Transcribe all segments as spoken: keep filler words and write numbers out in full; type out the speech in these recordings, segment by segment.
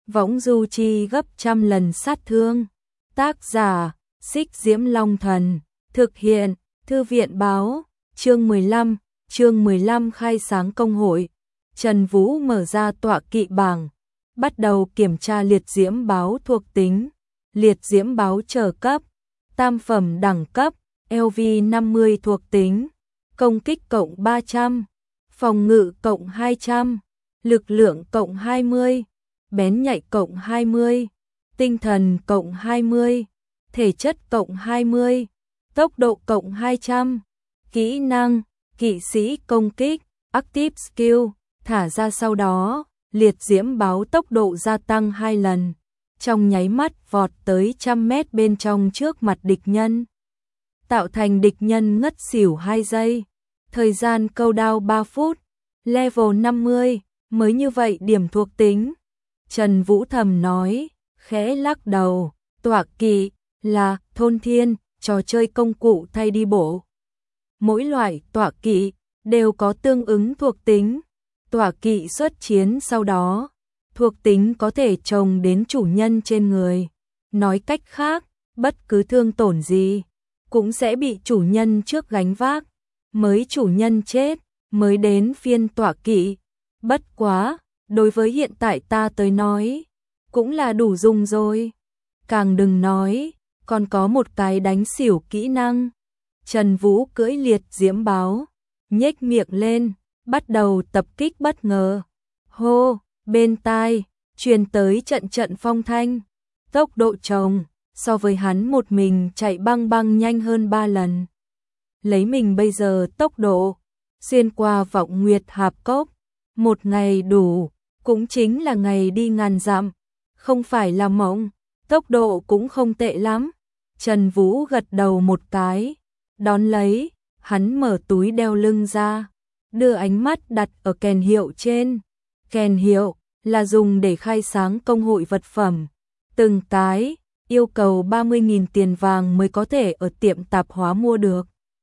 võng du chi gấp trăm lần sát thương. Tác giả, Xích Diễm Long Thần, thực hiện, Thư viện báo, chương mười lăm, chương mười lăm khai sáng công hội. Trần Vũ mở ra tọa kỵ bảng, bắt đầu kiểm tra liệt diễm báo thuộc tính. Liệt diễm báo trở cấp, tam phẩm đẳng cấp, L V năm mươi thuộc tính, công kích cộng ba trăm, phòng ngự cộng hai trăm, lực lượng cộng hai mươi, bén nhạy cộng hai mươi, tinh thần cộng hai mươi, thể chất cộng hai mươi, tốc độ cộng hai trăm. Kỹ năng, kỵ sĩ công kích, Active Skill, thả ra sau đó, liệt diễm báo tốc độ gia tăng hai lần, trong nháy mắt vọt tới trăm mét bên trong trước mặt địch nhân, tạo thành địch nhân ngất xỉu hai giây. Thời gian câu đao ba phút, level năm mươi, mới như vậy điểm thuộc tính. Trần Vũ thầm nói, khẽ lắc đầu, tọa kỵ là thôn thiên, trò chơi công cụ thay đi bộ. Mỗi loại tọa kỵ đều có tương ứng thuộc tính. Tọa kỵ xuất chiến sau đó, thuộc tính có thể trồng đến chủ nhân trên người. Nói cách khác, bất cứ thương tổn gì cũng sẽ bị chủ nhân trước gánh vác. Mới chủ nhân chết, mới đến phiên tọa kỵ. Bất quá, đối với hiện tại ta tới nói, cũng là đủ dùng rồi. Càng đừng nói, còn có một cái đánh xỉu kỹ năng. Trần Vũ cưỡi liệt diễm báo, nhếch miệng lên, bắt đầu tập kích bất ngờ. Hô, bên tai, truyền tới trận trận phong thanh. Tốc độ chồng, so với hắn một mình chạy băng băng nhanh hơn ba lần. Lấy mình bây giờ tốc độ, xuyên qua vọng nguyệt hạp cốc, một ngày đủ, cũng chính là ngày đi ngàn dặm, không phải là mộng, tốc độ cũng không tệ lắm. Trần Vũ gật đầu một cái, đón lấy, hắn mở túi đeo lưng ra, đưa ánh mắt đặt ở kèn hiệu trên. Kèn hiệu là dùng để khai sáng công hội vật phẩm, từng cái yêu cầu ba mươi nghìn tiền vàng mới có thể ở tiệm tạp hóa mua được.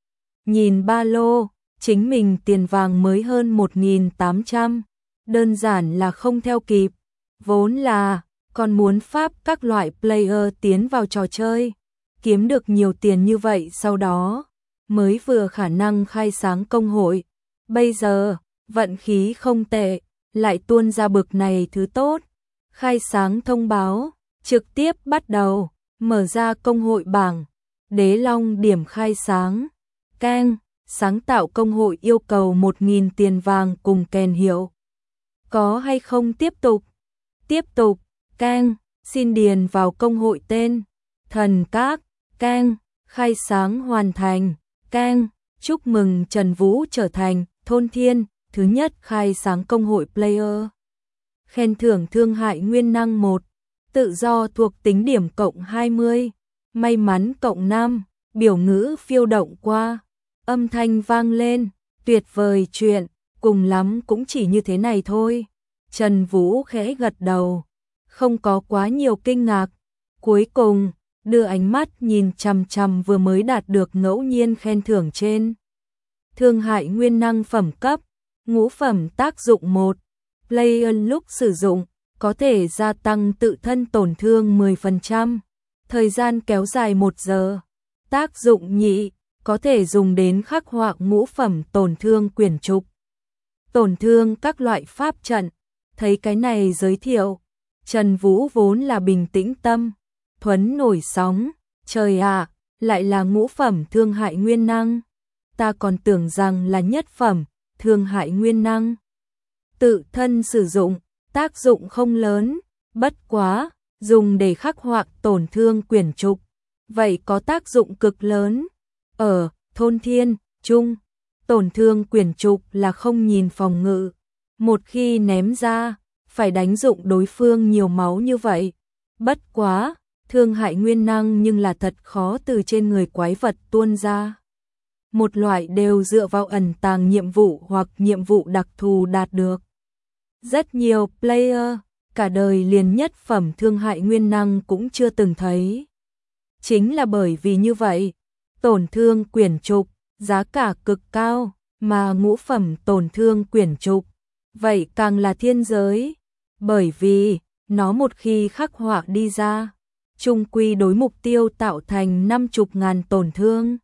Nhìn ba lô, chính mình tiền vàng mới hơn một nghìn tám trăm, đơn giản là không theo kịp. Vốn là còn muốn pháp các loại player tiến vào trò chơi, kiếm được nhiều tiền như vậy sau đó mới vừa khả năng khai sáng công hội. Bây giờ, vận khí không tệ, lại tuôn ra bực này thứ tốt. Khai sáng thông báo, trực tiếp bắt đầu, mở ra công hội bảng, Đế Long điểm khai sáng. Keng, sáng tạo công hội yêu cầu một nghìn tiền vàng cùng kèn hiệu. Có hay không tiếp tục? Tiếp tục. Keng, xin điền vào công hội tên. Thần Các. Keng, khai sáng hoàn thành. Keng, chúc mừng Trần Vũ trở thành thôn thiên thứ nhất khai sáng công hội player. Khen thưởng thương hại nguyên năng một, tự do thuộc tính điểm cộng hai mươi, may mắn cộng năm, biểu ngữ phiêu động qua. Âm thanh vang lên, tuyệt vời chuyện, cùng lắm cũng chỉ như thế này thôi. Trần Vũ khẽ gật đầu, không có quá nhiều kinh ngạc. Cuối cùng, đưa ánh mắt nhìn chằm chằm vừa mới đạt được ngẫu nhiên khen thưởng trên. Thương hại nguyên năng phẩm cấp, ngũ phẩm tác dụng một, player lúc sử dụng, có thể gia tăng tự thân tổn thương mười phần trăm, thời gian kéo dài một giờ. Tác dụng nhị, có thể dùng đến khắc họa ngũ phẩm tổn thương quyển trục. Tổn thương các loại pháp trận. Thấy cái này giới thiệu, Trần Vũ vốn là bình tĩnh tâm, thuấn nổi sóng. Trời ạ, lại là ngũ phẩm thương hại nguyên năng. Ta còn tưởng rằng là nhất phẩm thương hại nguyên năng. Tự thân sử dụng, tác dụng không lớn, bất quá, dùng để khắc họa tổn thương quyển trục. Vậy có tác dụng cực lớn. Ở thôn thiên, trung, tổn thương quyển trục là không nhìn phòng ngự. Một khi ném ra, phải đánh dụng đối phương nhiều máu như vậy. Bất quá, thương hại nguyên năng nhưng là thật khó từ trên người quái vật tuôn ra. Một loại đều dựa vào ẩn tàng nhiệm vụ hoặc nhiệm vụ đặc thù đạt được. Rất nhiều player, cả đời liền nhất phẩm thương hại nguyên năng cũng chưa từng thấy. Chính là bởi vì như vậy, tổn thương quyển trục, giá cả cực cao, mà ngũ phẩm tổn thương quyển trục, vậy càng là thiên giới. Bởi vì, nó một khi khắc họa đi ra, chung quy đối mục tiêu tạo thành năm chục ngàn tổn thương.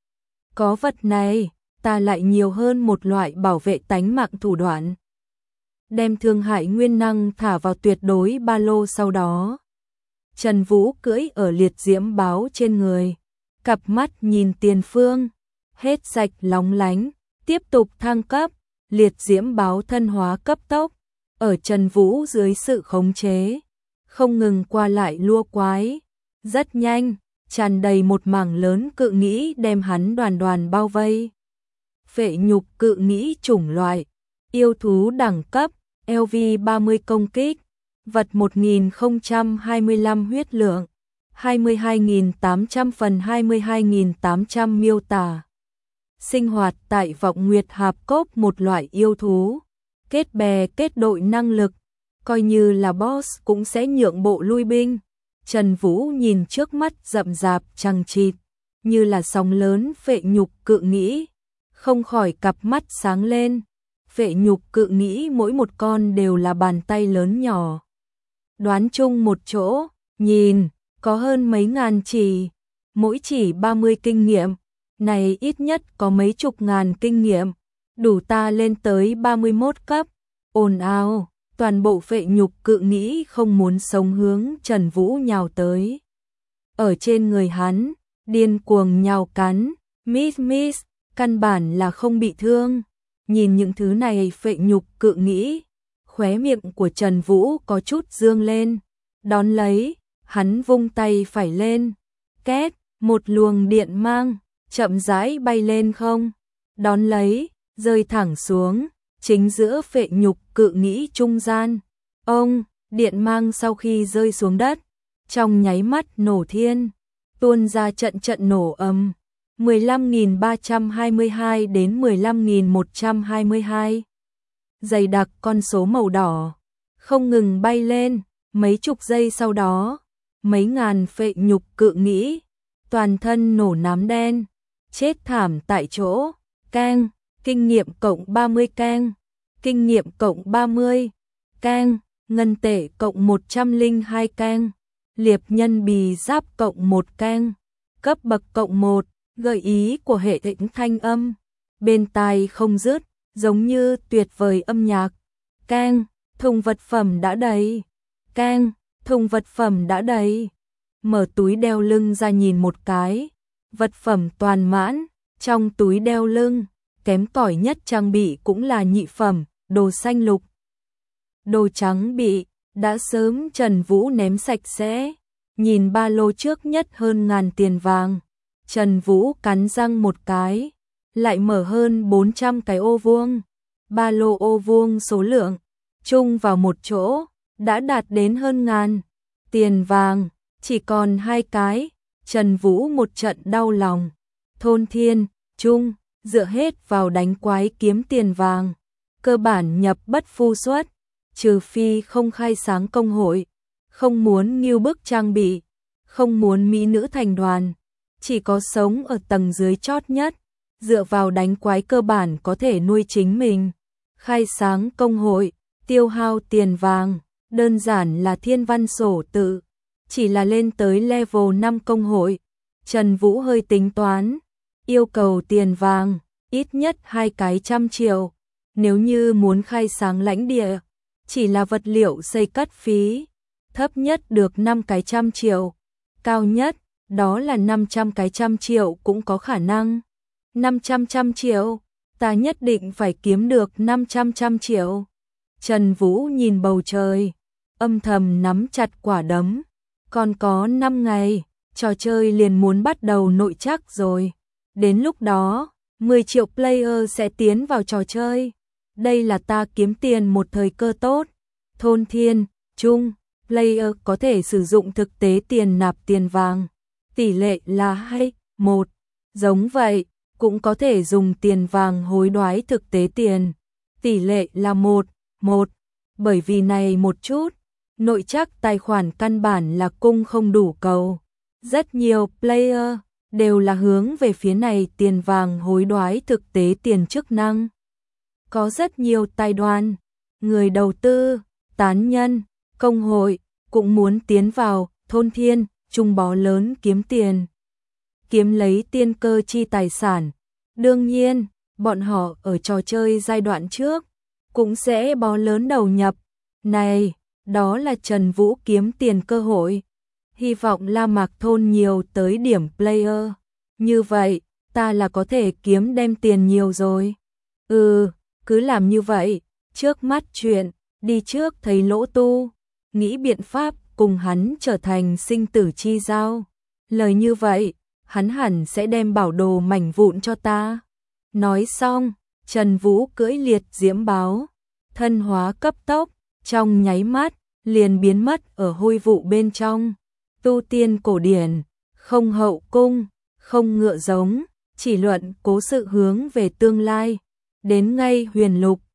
Có vật này, ta lại nhiều hơn một loại bảo vệ tánh mạng thủ đoạn. Đem thương hại nguyên năng thả vào tuyệt đối ba lô sau đó. Trần Vũ cưỡi ở liệt diễm báo trên người, cặp mắt nhìn tiền phương, hết sạch lóng lánh, tiếp tục thăng cấp, liệt diễm báo thân hóa cấp tốc, ở Trần Vũ dưới sự khống chế, không ngừng qua lại lua quái, rất nhanh, tràn đầy một mảng lớn cự nghĩ đem hắn đoàn đoàn bao vây. Phệ nhục cự nghĩ chủng loại, yêu thú đẳng cấp, L V ba mươi công kích, vật một nghìn không trăm hai mươi lăm huyết lượng, hai mươi hai nghìn tám trăm phần hai mươi hai nghìn tám trăm miêu tả. Sinh hoạt tại Vọng Nguyệt Hạp Cốc, một loại yêu thú, kết bè kết đội năng lực, coi như là boss cũng sẽ nhượng bộ lui binh. Trần Vũ nhìn trước mắt rậm rạp chằng chịt, như là sóng lớn phệ nhục cự nghĩ, không khỏi cặp mắt sáng lên. Phệ nhục cự nghĩ mỗi một con đều là bàn tay lớn nhỏ. Đoán chung một chỗ, nhìn, có hơn mấy ngàn chỉ, mỗi chỉ ba mươi kinh nghiệm, này ít nhất có mấy chục ngàn kinh nghiệm, đủ ta lên tới ba mươi mốt cấp. Ồn ào, toàn bộ phệ nhục cự nghĩ không muốn sống hướng Trần Vũ nhào tới. Ở trên người hắn, điên cuồng nhào cắn, miss miss, căn bản là không bị thương. Nhìn những thứ này phệ nhục cự nghĩ, khóe miệng của Trần Vũ có chút dương lên, đón lấy, hắn vung tay phải lên, két, một luồng điện mang, chậm rãi bay lên không, đón lấy, rơi thẳng xuống, chính giữa phệ nhục cự nghĩ trung gian. Ông, điện mang sau khi rơi xuống đất, trong nháy mắt nổ thiên, tuôn ra trận trận nổ ầm. mười lăm nghìn ba trăm hai mươi hai đến mười lăm nghìn một trăm hai mươi hai. Dày đặc con số màu đỏ, không ngừng bay lên, mấy chục giây sau đó, mấy ngàn phệ nhục cự nghĩ, toàn thân nổ nám đen, chết thảm tại chỗ. Keng, kinh nghiệm cộng ba mươi keng, kinh nghiệm cộng ba mươi, keng, ngân tệ cộng một trăm lẻ hai keng, liệp nhân bì giáp cộng một keng, cấp bậc cộng một. Gợi ý của hệ thống thanh âm, bên tai không dứt, giống như tuyệt vời âm nhạc. Keng, thùng vật phẩm đã đầy. Keng, thùng vật phẩm đã đầy. Mở túi đeo lưng ra nhìn một cái, vật phẩm toàn mãn, trong túi đeo lưng, kém cỏi nhất trang bị cũng là nhị phẩm, đồ xanh lục. Đồ trắng bị, đã sớm Trần Vũ ném sạch sẽ, nhìn ba lô trước nhất hơn ngàn tiền vàng. Trần Vũ cắn răng một cái, lại mở hơn bốn trăm cái ô vuông. Ba lô ô vuông số lượng, chung vào một chỗ, đã đạt đến hơn ngàn. Tiền vàng, chỉ còn hai cái. Trần Vũ một trận đau lòng. Thôn Thiên, Trung, dựa hết vào đánh quái kiếm tiền vàng. Cơ bản nhập bất phu xuất, trừ phi không khai sáng công hội, không muốn nghiêu bức trang bị, không muốn mỹ nữ thành đoàn. Chỉ có sống ở tầng dưới chót nhất, dựa vào đánh quái cơ bản có thể nuôi chính mình. Khai sáng công hội, tiêu hao tiền vàng, đơn giản là thiên văn sổ tự. Chỉ là lên tới level năm công hội, Trần Vũ hơi tính toán, yêu cầu tiền vàng, ít nhất hai cái trăm triệu. Nếu như muốn khai sáng lãnh địa, chỉ là vật liệu xây cất phí, thấp nhất được năm cái trăm triệu, cao nhất đó là năm trăm cái trăm triệu cũng có khả năng. năm trăm trăm triệu, ta nhất định phải kiếm được năm trăm trăm triệu. Trần Vũ nhìn bầu trời, âm thầm nắm chặt quả đấm. Còn có năm ngày, trò chơi liền muốn bắt đầu nội trắc rồi. Đến lúc đó, mười triệu player sẽ tiến vào trò chơi. Đây là ta kiếm tiền một thời cơ tốt. Thôn Thiên, Trung, player có thể sử dụng thực tế tiền nạp tiền vàng. Tỷ lệ là hai, một. Giống vậy, cũng có thể dùng tiền vàng hối đoái thực tế tiền. Tỷ lệ là một, một. Bởi vì này một chút, nội trắc tài khoản căn bản là cung không đủ cầu. Rất nhiều player đều là hướng về phía này tiền vàng hối đoái thực tế tiền chức năng. Có rất nhiều tài đoàn, người đầu tư, tán nhân, công hội, cũng muốn tiến vào thôn thiên, trung bó lớn kiếm tiền. Kiếm lấy tiên cơ chi tài sản. Đương nhiên, bọn họ ở trò chơi giai đoạn trước, cũng sẽ bó lớn đầu nhập. Này, đó là Trần Vũ kiếm tiền cơ hội. Hy vọng La Mạc thôn nhiều tới điểm player. Như vậy, ta là có thể kiếm đem tiền nhiều rồi. Ừ, cứ làm như vậy, trước mắt chuyện, đi trước thấy Lỗ Tu, nghĩ biện pháp cùng hắn trở thành sinh tử chi giao. Lời như vậy, hắn hẳn sẽ đem bảo đồ mảnh vụn cho ta. Nói xong, Trần Vũ cưỡi liệt diễm báo, thân hóa cấp tốc, trong nháy mắt, liền biến mất ở hôi vụ bên trong. Tu tiên cổ điển, không hậu cung, không ngựa giống, chỉ luận cố sự hướng về tương lai. Đến ngay huyền lục,